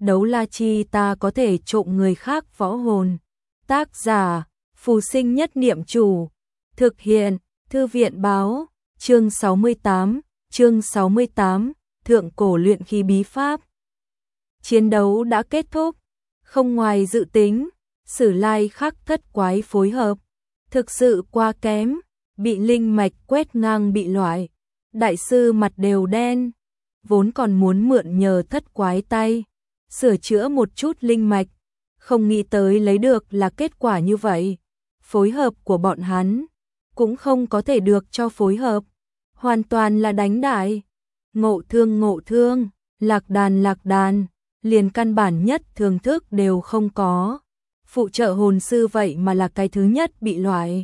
đấu la chi ta có thể trộm người khác võ hồn. Tác giả, Phù Sinh Nhất Niệm Chủ. Thực hiện, Thư viện báo, chương 68, Thượng cổ luyện khí bí pháp. Chiến đấu đã kết thúc, không ngoài dự tính, Sử Lai Khắc Thất quái phối hợp, thực sự quá kém, bị linh mạch quét ngang bị loại. Đại sư mặt đều đen, vốn còn muốn mượn nhờ thất quái tay, sửa chữa một chút linh mạch, không nghĩ tới lấy được là kết quả như vậy. Phối hợp của bọn hắn cũng không có thể được cho phối hợp, hoàn toàn là đánh đại. Ngộ thương, lạc đàn, liền căn bản nhất thưởng thức đều không có. Phụ trợ hồn sư vậy mà là cái thứ nhất bị loại.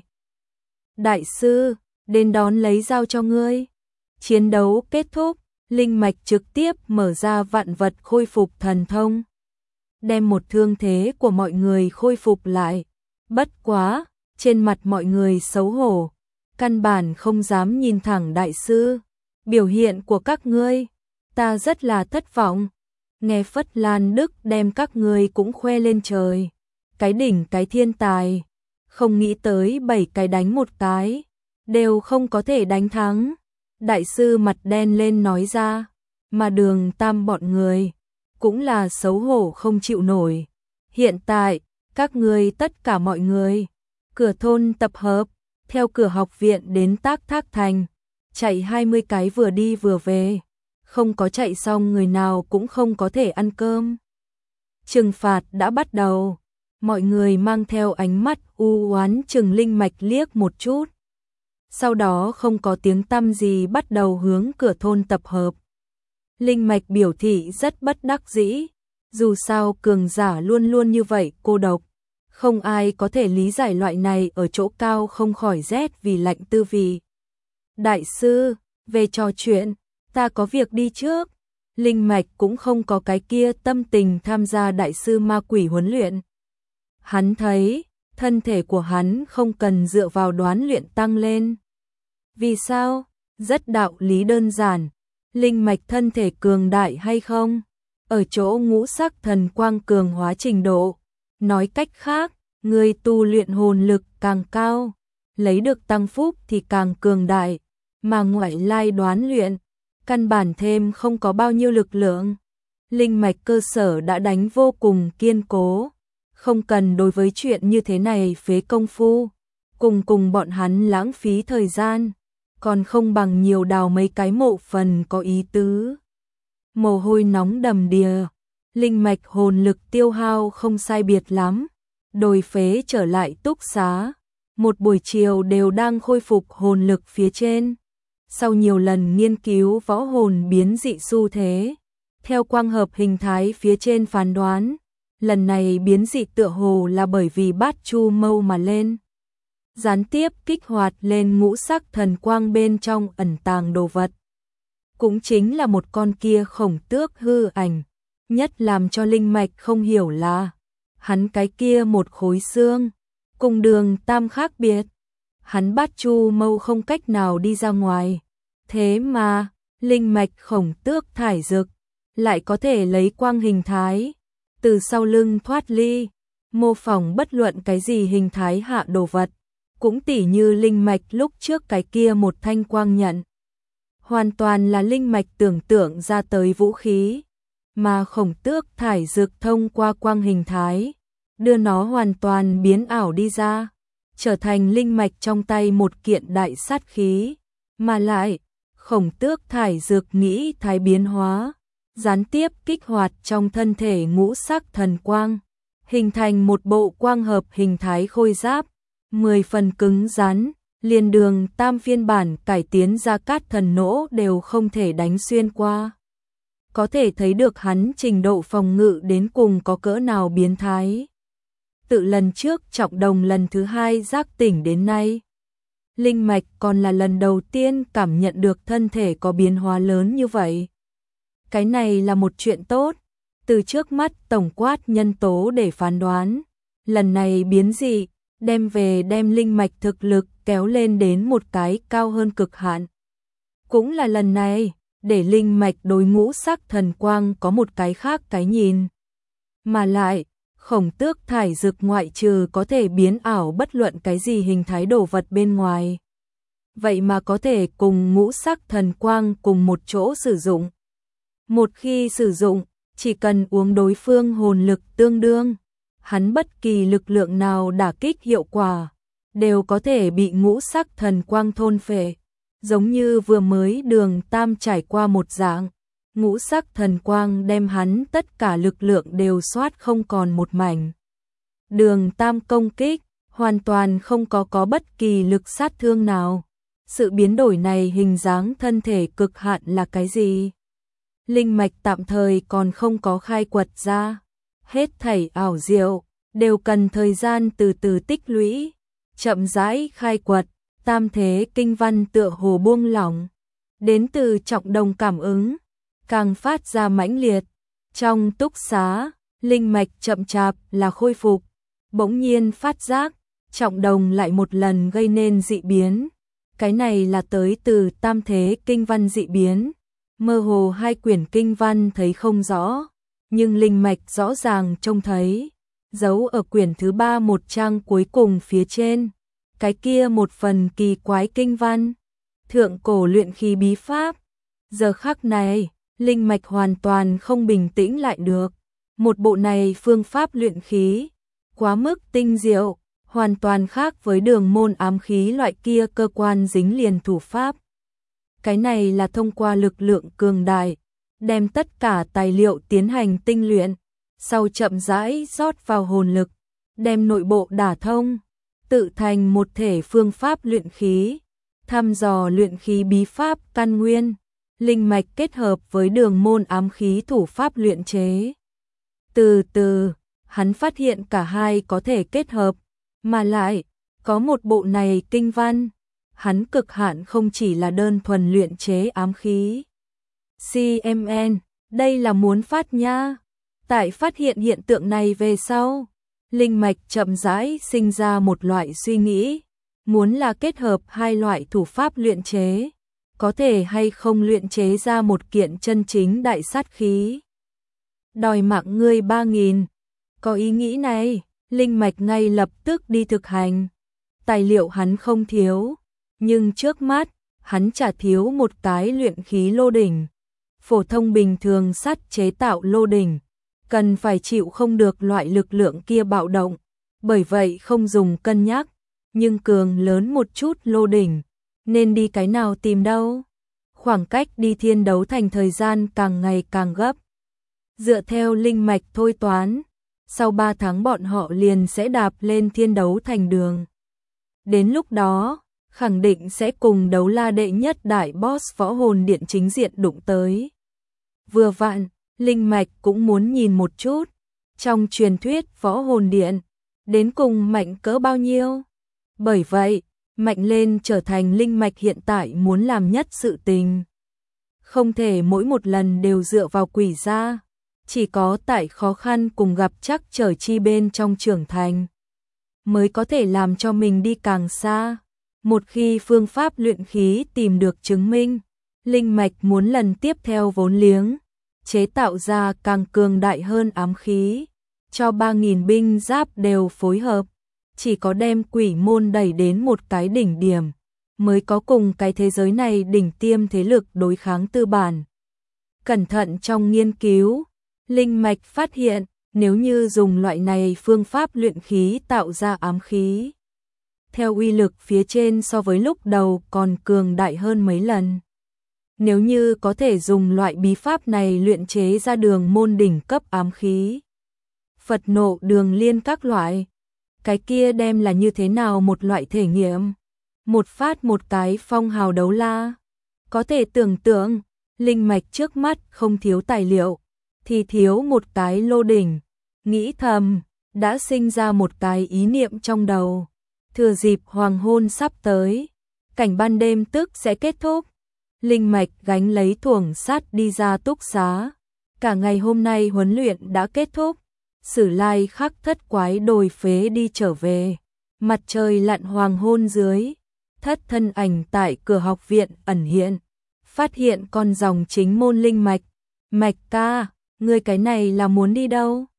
Đại sư, đến đón lấy dao cho ngươi. Chiến đấu kết thúc, linh mạch trực tiếp mở ra vạn vật khôi phục thần thông, đem một thương thế của mọi người khôi phục lại. Bất quá, trên mặt mọi người xấu hổ, căn bản không dám nhìn thẳng đại sư. Biểu hiện của các ngươi, ta rất là thất vọng. Nghe Phất Lan Đức đem các ngươi cũng khoe lên trời. Cái đỉnh cái thiên tài, không nghĩ tới 7 cái đánh một cái, đều không có thể đánh thắng. Đại sư mặt đen lên nói ra, mà Đường Tam bọn người cũng là xấu hổ không chịu nổi. Hiện tại, các ngươi tất cả mọi người, cửa thôn tập hợp, theo cửa học viện đến Tác Thác Thành, chạy 20 cái vừa đi vừa về, không có chạy xong người nào cũng không có thể ăn cơm. Trừng phạt đã bắt đầu, mọi người mang theo ánh mắt u oán chừng linh mạch liếc một chút. Sau đó không có tiếng tăm gì bắt đầu hướng cửa thôn tập hợp. Linh mạch biểu thị rất bất đắc dĩ, dù sao cường giả luôn luôn như vậy cô độc, không ai có thể lý giải loại này ở chỗ cao không khỏi rét vì lạnh tư vị. Đại sư, về trò chuyện, ta có việc đi trước. Linh mạch cũng không có cái kia tâm tình tham gia đại sư ma quỷ huấn luyện. Hắn thấy, thân thể của hắn không cần dựa vào đoán luyện tăng lên. Vì sao? Rất đạo lý đơn giản. Linh mạch thân thể cường đại hay không? Ở chỗ ngũ sắc thần quang cường hóa trình độ. Nói cách khác, người tu luyện hồn lực càng cao, lấy được tăng phúc thì càng cường đại. Mà ngoại lai đoán luyện, căn bản thêm không có bao nhiêu lực lượng. Linh mạch cơ sở đã đánh vô cùng kiên cố, không cần đối với chuyện như thế này phế công phu, cùng bọn hắn lãng phí thời gian, còn không bằng nhiều đào mấy cái mộ phần có ý tứ. Mồ hôi nóng đầm đìa, linh mạch hồn lực tiêu hao không sai biệt lắm, đồi phế trở lại túc xá, một buổi chiều đều đang khôi phục hồn lực phía trên. Sau nhiều lần nghiên cứu võ hồn biến dị xu thế, theo quang hợp hình thái phía trên phán đoán, lần này biến dị tựa hồ là bởi vì Bát Chu Mâu mà lên. Gián tiếp kích hoạt lên ngũ sắc thần quang bên trong ẩn tàng đồ vật. Cũng chính là một con kia khổng tước hư ảnh, nhất làm cho linh mạch không hiểu là, hắn cái kia một khối xương, cùng Đường Tam khác biệt. Hắn Bát Chu Mâu không cách nào đi ra ngoài, thế mà, linh mạch khổng tước thải dực, lại có thể lấy quang hình thái, từ sau lưng thoát ly, mô phỏng bất luận cái gì hình thái hạ đồ vật, cũng tỉ như linh mạch lúc trước cái kia một thanh quang nhận. Hoàn toàn là linh mạch tưởng tượng ra tới vũ khí, mà khổng tước thải dực thông qua quang hình thái, đưa nó hoàn toàn biến ảo đi ra, trở thành linh mạch trong tay một kiện đại sát khí, mà lại, khổng tước thải dực nghĩ thái biến hóa, gián tiếp kích hoạt trong thân thể ngũ sắc thần quang, hình thành một bộ quang hợp hình thái khôi giáp, 10 phần cứng rắn, liền Đường Tam phiên bản cải tiến ra cát thần nỗ đều không thể đánh xuyên qua. Có thể thấy được hắn trình độ phòng ngự đến cùng có cỡ nào biến thái. Tự lần trước Trọng Đồng lần thứ 2 giác tỉnh đến nay, linh mạch còn là lần đầu tiên cảm nhận được thân thể có biến hóa lớn như vậy. Cái này là một chuyện tốt, từ trước mắt tổng quát nhân tố để phán đoán, lần này biến dị, đem linh mạch thực lực kéo lên đến một cái cao hơn cực hạn. Cũng là lần này, để linh mạch đối ngũ sắc thần quang có một cái khác cái nhìn, Mà lại, Khổng Tước thải dược ngoại trừ có thể biến ảo bất luận cái gì hình thái đồ vật bên ngoài. Vậy mà có thể cùng ngũ sắc thần quang cùng một chỗ sử dụng. Một khi sử dụng, chỉ cần uống đối phương hồn lực tương đương, hắn bất kỳ lực lượng nào đả kích hiệu quả, đều có thể bị ngũ sắc thần quang thôn phệ. Giống như vừa mới Đường Tam trải qua một dạng, ngũ sắc thần quang đem hắn tất cả lực lượng đều soát không còn một mảnh. Đường Tam công kích, hoàn toàn không có bất kỳ lực sát thương nào. Sự biến đổi này hình dáng thân thể cực hạn là cái gì? Linh mạch tạm thời còn không có khai quật ra. Hết thảy ảo diệu, đều cần thời gian từ từ tích lũy, chậm rãi khai quật. Tam thế kinh văn tựa hồ buông lỏng, đến từ Trọng Đồng cảm ứng, càng phát ra mãnh liệt. Trong túc xá, linh mạch chậm chạp là khôi phục, bỗng nhiên phát giác, Trọng Đồng lại một lần gây nên dị biến. Cái này là tới từ tam thế kinh văn dị biến, mơ hồ hai quyển kinh văn thấy không rõ, nhưng linh mạch rõ ràng trông thấy, giấu ở quyển thứ 3 một trang cuối cùng phía trên. Cái kia một phần kỳ quái kinh văn, thượng cổ luyện khí bí pháp. Giờ khắc này, linh mạch hoàn toàn không bình tĩnh lại được. Một bộ này phương pháp luyện khí, quá mức tinh diệu, hoàn toàn khác với Đường môn ám khí loại kia cơ quan dính liền thủ pháp. Cái này là thông qua lực lượng cường đại, đem tất cả tài liệu tiến hành tinh luyện, sau chậm rãi rót vào hồn lực, đem nội bộ đả thông, tự thành một thể phương pháp luyện khí, thăm dò luyện khí bí pháp căn nguyên, linh mạch kết hợp với Đường môn ám khí thủ pháp luyện chế. Từ từ, hắn phát hiện cả hai có thể kết hợp, mà lại, có một bộ này kinh văn, hắn cực hạn không chỉ là đơn thuần luyện chế ám khí. CMN, đây là muốn phát nha. Tại phát hiện hiện tượng này về sau, linh mạch chậm rãi sinh ra một loại suy nghĩ, muốn là kết hợp hai loại thủ pháp luyện chế, có thể hay không luyện chế ra một kiện chân chính đại sát khí. Đòi mạng ngươi 3.000, có ý nghĩ này, linh mạch ngay lập tức đi thực hành. Tài liệu hắn không thiếu, nhưng trước mắt, hắn chả thiếu một cái luyện khí lô đỉnh. Phổ thông bình thường sắt chế tạo lô đỉnh, cần phải chịu không được loại lực lượng kia bạo động, bởi vậy không dùng cân nhắc, nhưng cường lớn một chút lô đỉnh, nên đi cái nào tìm đâu. Khoảng cách đi Thiên Đấu Thành thời gian càng ngày càng gấp. Dựa theo linh mạch thôi toán, sau 3 tháng bọn họ liền sẽ đạp lên Thiên Đấu Thành đường. Đến lúc đó, khẳng định sẽ cùng Đấu La đệ nhất đại boss võ hồn điện chính diện đụng tới. Vừa vặn, linh mạch cũng muốn nhìn một chút, trong truyền thuyết võ hồn điện, đến cùng mạnh cỡ bao nhiêu. Bởi vậy, mạnh lên trở thành linh mạch hiện tại muốn làm nhất sự tình. Không thể mỗi một lần đều dựa vào quỷ gia, chỉ có tại khó khăn cùng gặp trắc trở chi bên trong trưởng thành, mới có thể làm cho mình đi càng xa. Một khi phương pháp luyện khí tìm được chứng minh, linh mạch muốn lần tiếp theo vốn liếng, chế tạo ra càng cường đại hơn ám khí, cho 3.000 binh giáp đều phối hợp, chỉ có đem quỷ môn đẩy đến một cái đỉnh điểm, mới có cùng cái thế giới này đỉnh tiêm thế lực đối kháng tư bản. Cẩn thận trong nghiên cứu, linh mạch phát hiện, nếu như dùng loại này phương pháp luyện khí tạo ra ám khí, theo uy lực phía trên so với lúc đầu còn cường đại hơn mấy lần. Nếu như có thể dùng loại bí pháp này luyện chế ra Đường môn đỉnh cấp ám khí, Phật nộ đường liên các loại, cái kia đem là như thế nào một loại thể nghiệm. Một phát một cái phong hào đấu la. Có thể tưởng tượng, linh mạch trước mắt không thiếu tài liệu, thì thiếu một cái lô đỉnh. Nghĩ thầm, đã sinh ra một cái ý niệm trong đầu. Thừa dịp hoàng hôn sắp tới, cảnh ban đêm tức sẽ kết thúc. Linh mạch gánh lấy thuồng sắt đi ra túc xá. Cả ngày hôm nay huấn luyện đã kết thúc. Sử Lai khắc thất quái đồi phế đi trở về. Mặt trời lặn hoàng hôn dưới. Thất thân ảnh tại cửa học viện ẩn hiện. Phát hiện con dòng chính môn linh mạch. Mạch ca, ngươi cái này là muốn đi đâu?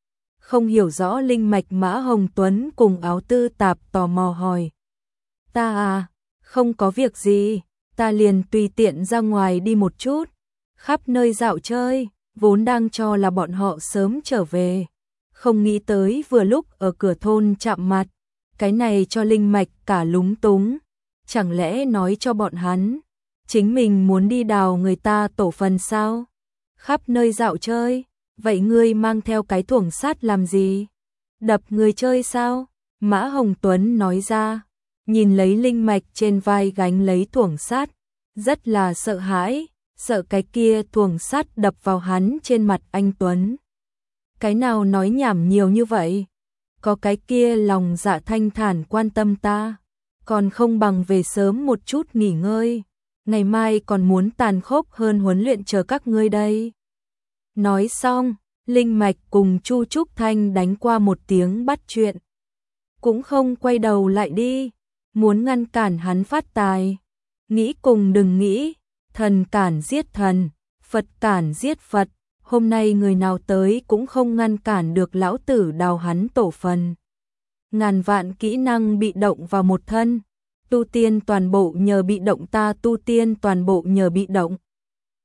Không hiểu rõ linh mạch Mã Hồng Tuấn cùng Áo Tư Tạp tò mò hỏi. Ta à, không có việc gì, ta liền tùy tiện ra ngoài đi một chút, khắp nơi dạo chơi, vốn đang cho là bọn họ sớm trở về. Không nghĩ tới vừa lúc ở cửa thôn chạm mặt, cái này cho linh mạch cả lúng túng. Chẳng lẽ nói cho bọn hắn, chính mình muốn đi đào người ta tổ phần sao? Khắp nơi dạo chơi, vậy ngươi mang theo cái thuổng sắt làm gì? Đập người chơi sao? Mã Hồng Tuấn nói ra, nhìn lấy linh mạch trên vai gánh lấy thuổng sắt, rất là sợ hãi, sợ cái kia thuổng sắt đập vào hắn trên mặt anh Tuấn. Cái nào nói nhảm nhiều như vậy? Có cái kia lòng dạ thanh thản quan tâm ta, còn không bằng về sớm một chút nghỉ ngơi, ngày mai còn muốn tàn khốc hơn huấn luyện chờ các ngươi đây. Nói xong, linh mạch cùng Chu Trúc Thanh đánh qua một tiếng bắt chuyện. Cũng không quay đầu lại đi, muốn ngăn cản hắn phát tài. Nghĩ cùng đừng nghĩ, thần cản giết thần, Phật cản giết Phật. Hôm nay người nào tới cũng không ngăn cản được lão tử đào hắn tổ phần. Ngàn vạn kỹ năng bị động vào một thân, tu tiên toàn bộ nhờ bị động, ta tu tiên toàn bộ nhờ bị động.